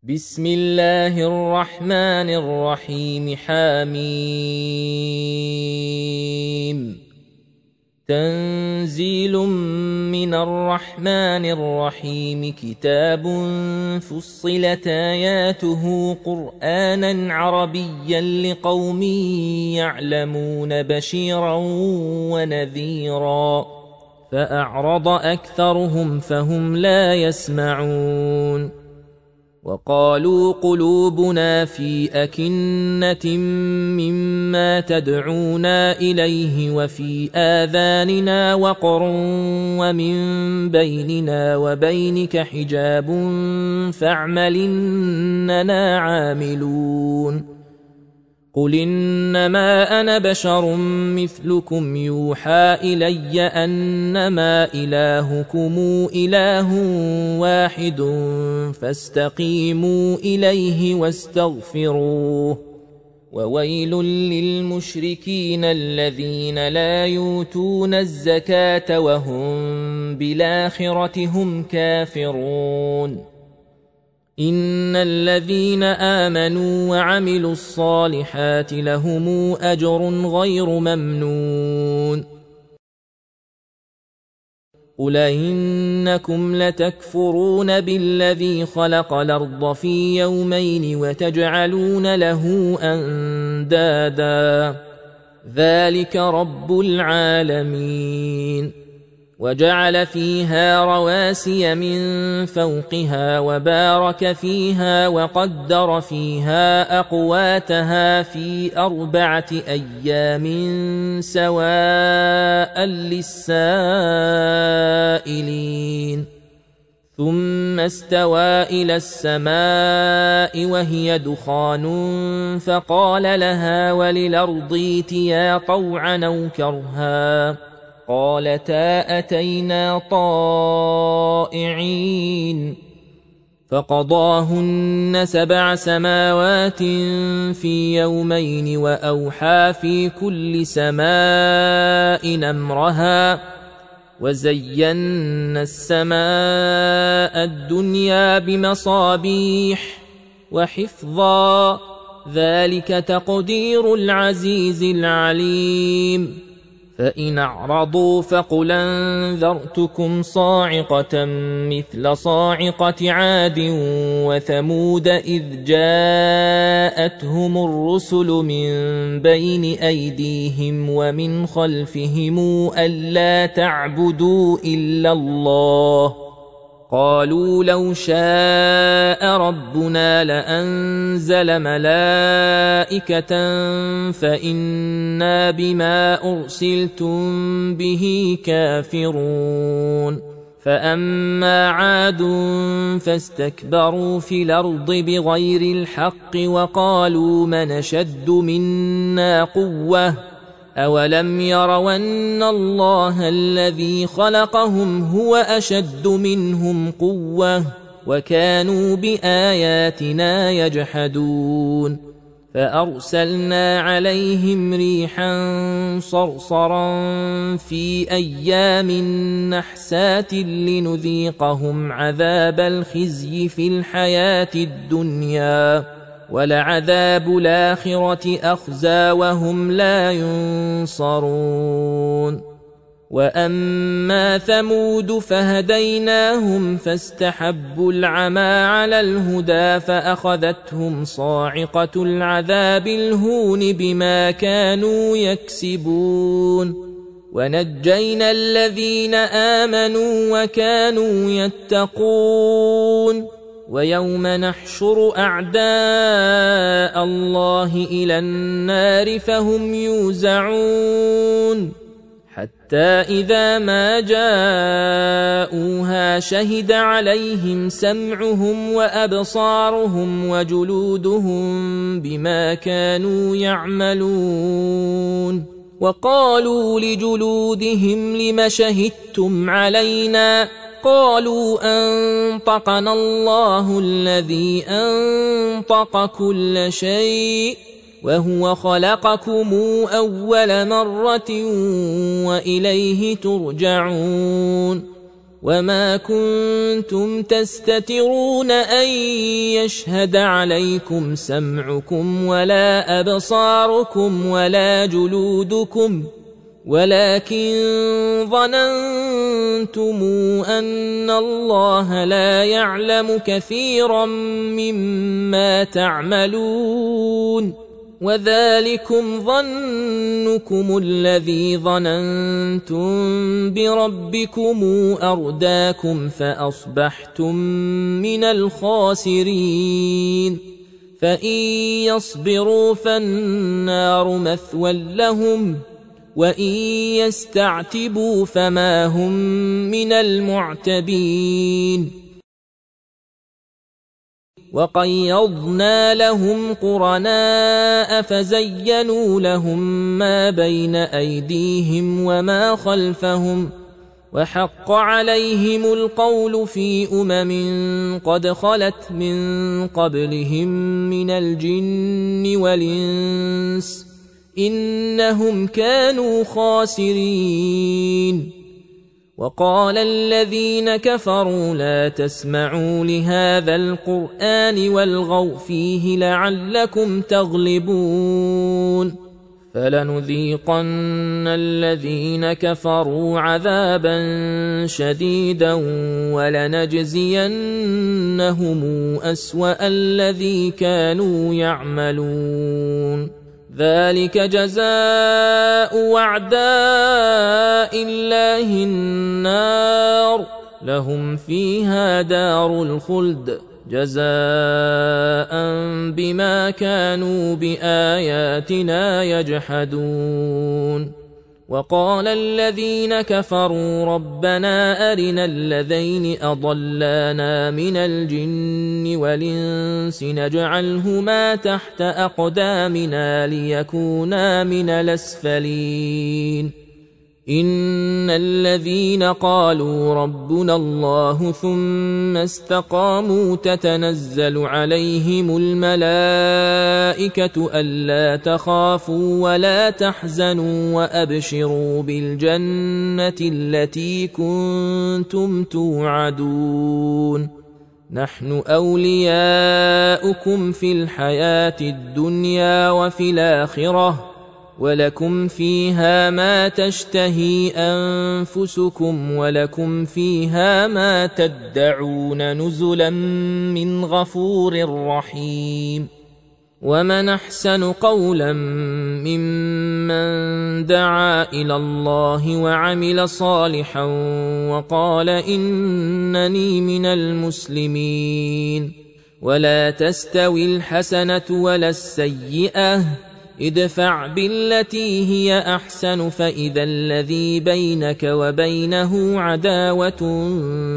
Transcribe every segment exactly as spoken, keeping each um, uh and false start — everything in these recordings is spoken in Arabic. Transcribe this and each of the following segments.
بسم الله الرحمن الرحيم. حميم. تنزيل من الرحمن الرحيم. كتاب فصلت آياته قرآنا عربيا لقوم يعلمون بشيرا ونذيرا فأعرض أكثرهم فهم لا يسمعون. وقالوا قلوبنا في أكنة مما تدعونا إليه وفي آذاننا وقر ومن بيننا وبينك حجاب فاعمل إننا عاملون. قل إنما أنا بشر مثلكم يوحى إلي أنما إلهكم إله واحد فاستقيموا إليه واستغفروه. وويل للمشركين الذين لا يؤتون الزكاة وهم بالآخرة هم كافرون. إن الذين آمنوا وعملوا الصالحات لهم أجر غير ممنون. قل إنكم لتكفرون بالذي خلق الأرض في يومين وتجعلون له أندادا ذلك رب العالمين. وجعل فيها رواسي من فوقها وبارك فيها وقدر فيها أقواتها في أربعة أيام سواء للسائلين. ثم استوى إلى السماء وهي دخان فقال لها وللأرض ائتيا طوعا أو كرها قالتا أتينا طائعين. فقضاهن سبع سماوات في يومين وأوحى في كل سماء أمرها وزينا السماء الدنيا بمصابيح وحفظا ذلك تقدير العزيز العليم. فإن أعرضوا فقل أنذرتكم صاعقة مثل صاعقة عاد وثمود إذ جاءتهم الرسل من بين أيديهم ومن خلفهم ألا تعبدوا إلا الله قالوا لو شاء ربنا لأنزل ملائكة فإنا بما أرسلتم به كافرون. فأما عاد فاستكبروا في الأرض بغير الحق وقالوا من أشد منا قوة أولم يروا أن الله الذي خلقهم هو أشد منهم قوة وكانوا بآياتنا يجحدون. فأرسلنا عليهم ريحا صرصرا في أيام نحسات لنذيقهم عذاب الخزي في الحياة الدنيا ولعذاب الآخرة أخزى وهم لا ينصرون. وأما ثمود فهديناهم فاستحبوا العمى على الهدى فأخذتهم صاعقة العذاب الهون بما كانوا يكسبون. ونجينا الذين آمنوا وكانوا يتقون. ويوم نحشر أعداء الله إلى النار فهم يوزعون حتى إذا ما جاءوها شهد عليهم سمعهم وأبصارهم وجلودهم بما كانوا يعملون. وقالوا لجلودهم لم شهدتم علينا قالوا أنطقنا الله الذي أنطق كل شيء وهو خلقكم أول مرة وإليه ترجعون. وما كنتم تستترون أن يشهد عليكم سمعكم ولا أبصاركم ولا جلودكم ولكن ظننتم أن الله لا يعلم كثيرا مما تعملون وذلكم ظنكم الذي ظننتم بربكم أرداكم فأصبحتم من الخاسرين فإن يصبروا فالنار مثوى لهم وإن يستعتبوا فما هم من المعتبين وقيضنا لهم قرناء فزينوا لهم ما بين أيديهم وما خلفهم وحق عليهم القول في أمم قد خلت من قبلهم من الجن والإنس إنهم كانوا خاسرين وقال الذين كفروا لا تسمعوا لهذا القرآن والغوا فيه لعلكم تغلبون فلنذيقن الذين كفروا عذابا شديدا ولنجزينهم أسوأ الذي كانوا يعملون ذلك جزاء وعداء الله النار لهم فيها دار الخلد جزاء بما كانوا بآياتنا يجحدون وقال الذين كفروا ربنا أرنا الذين أضلانا من الجن والإنس نجعلهما تحت أقدامنا ليكونا من الأسفلين إن الذين قالوا ربنا الله ثم استقاموا تتنزل عليهم الملائكة ألا تخافوا ولا تحزنوا وأبشروا بالجنة التي كنتم توعدون نحن أولياؤكم في الحياة الدنيا وفي الآخرة ولكم فيها ما تشتهي أنفسكم ولكم فيها ما تدعون نزلا من غفور رحيم ومن أحسن قولا ممن دعا إلى الله وعمل صالحا وقال إنني من المسلمين ولا تستوي الحسنة ولا السيئة ادفع بالتي هي أحسن فإذا الذي بينك وبينه عداوة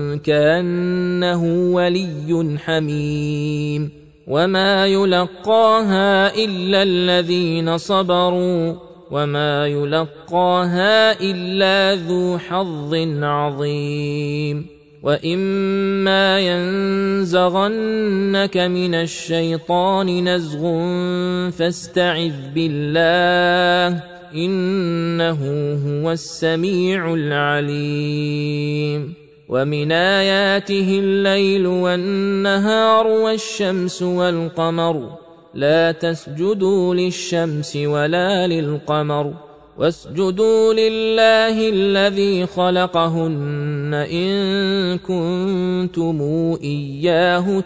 كأنه ولي حميم وما يلقاها إلا الذين صبروا وما يلقاها إلا ذو حظ عظيم وإما ينزغنك من الشيطان نزغ فاستعذ بالله إنه هو السميع العليم ومن آياته الليل والنهار والشمس والقمر لا تسجدوا للشمس ولا للقمر واسجدوا لله الذي خلقهن إن كنتم إياه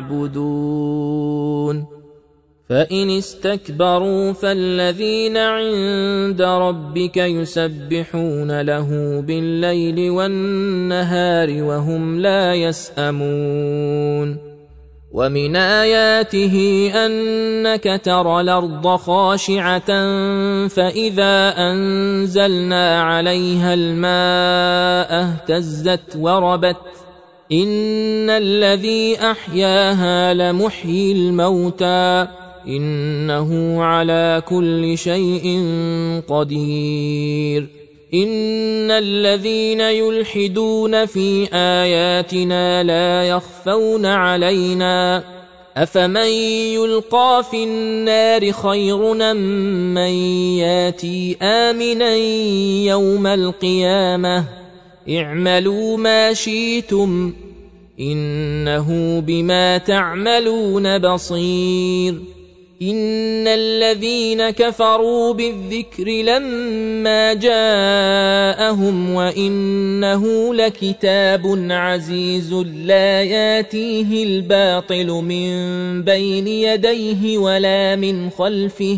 تعبدون فإن استكبروا فالذين عند ربك يسبحون له بالليل والنهار وهم لا يسأمون ومن آياته أنك ترى الأرض خاشعة فإذا أنزلنا عليها الماء اهتزت وربت إن الذي أحياها لمحيي الموتى إنه على كل شيء قدير إن الذين يلحدون في آياتنا لا يخفون علينا أفمن يلقى في النار خير أم من ياتي آمنا يوم القيامة اعملوا ما شئتم إنه بما تعملون بصير إن الذين كفروا بالذكر لما جاءهم وإنه لكتاب عزيز لا ياتيه الباطل من بين يديه ولا من خلفه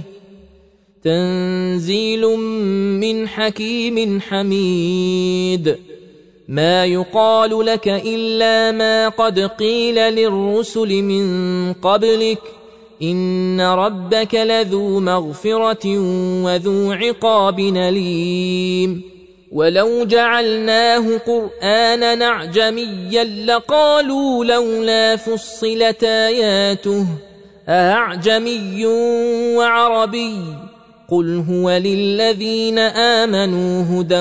تنزيل من حكيم حميد ما يقال لك إلا ما قد قيل للرسل من قبلك إن ربك لذو مغفرة وذو عقاب أليم ولو جعلناه قرآنا أعجميا لقالوا لولا فصلت آياته أأعجمي وعربي قل هو للذين آمنوا هدى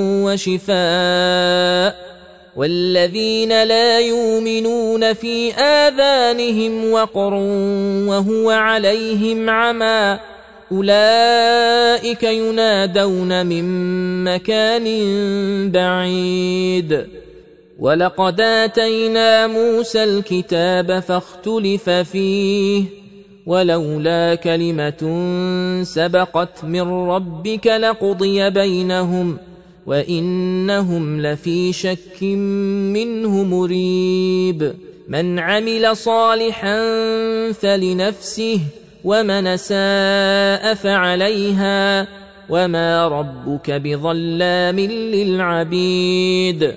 وشفاء والذين لا يؤمنون في آذانهم وقر وهو عليهم عمى أولئك ينادون من مكان بعيد ولقد آتينا موسى الكتاب فاختلف فيه ولولا كلمة سبقت من ربك لقضي بينهم وإنهم لفي شك منه مريب من عمل صالحا فلنفسه ومن أساء فعليها وما ربك بظلام للعبيد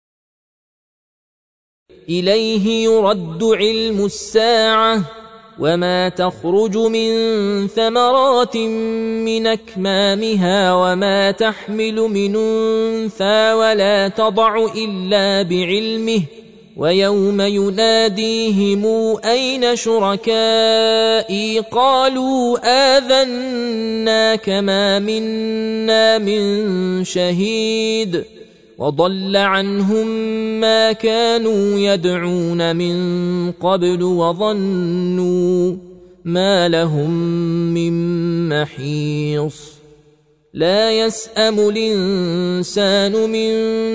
إليه يرد علم الساعة وما تخرج من ثمرات من أكمامها وما تحمل من أنثى ولا تضع إلا بعلمه ويوم يناديهم أين شركائي قالوا آذناك ما منا من شهيد وضل عنهم ما كانوا يدعون من قبل وظنوا ما لهم من محيص لا يسأم الإنسان من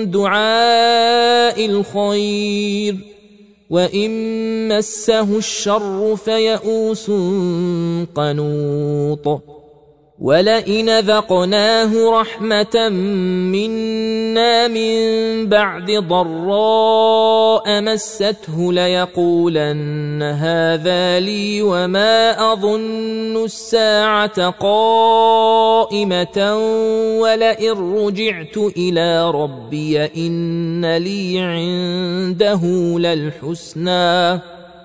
دعاء الخير وإن مسه الشر فيئوس قنوط ولئن ذقناه رحمة منا من بعد ضراء مسته ليقولن هذا لي وما أظن الساعة قائمة ولئن رجعت إلى ربي إن لي عنده للحسنى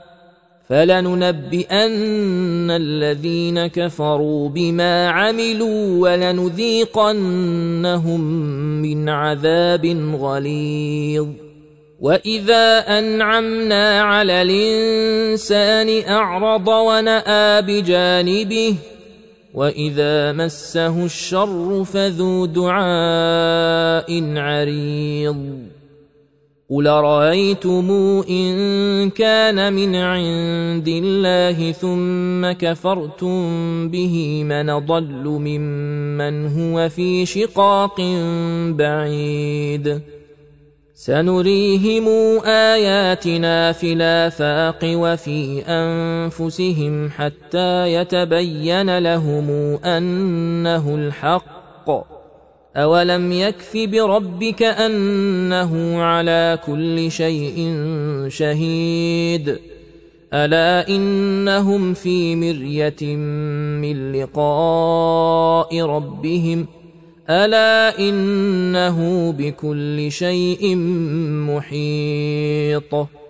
فلننبئن الذين كفروا بما عملوا ولنذيقنهم من عذاب غليظ وإذا أنعمنا على الإنسان أعرض ونأى بجانبه وإذا مسه الشر فذو دعاء عريض قل رأيتم إن كان من عند الله ثم كفرتم به من ضل ممن هو في شقاق بعيد سنريهم آياتنا في الآفاق وفي أنفسهم حتى يتبين لهم أنه الحق أولم يكف بربك أنه على كل شيء شهيد ألا إنهم في مرية من لقاء ربهم ألا إنه بكل شيء محيط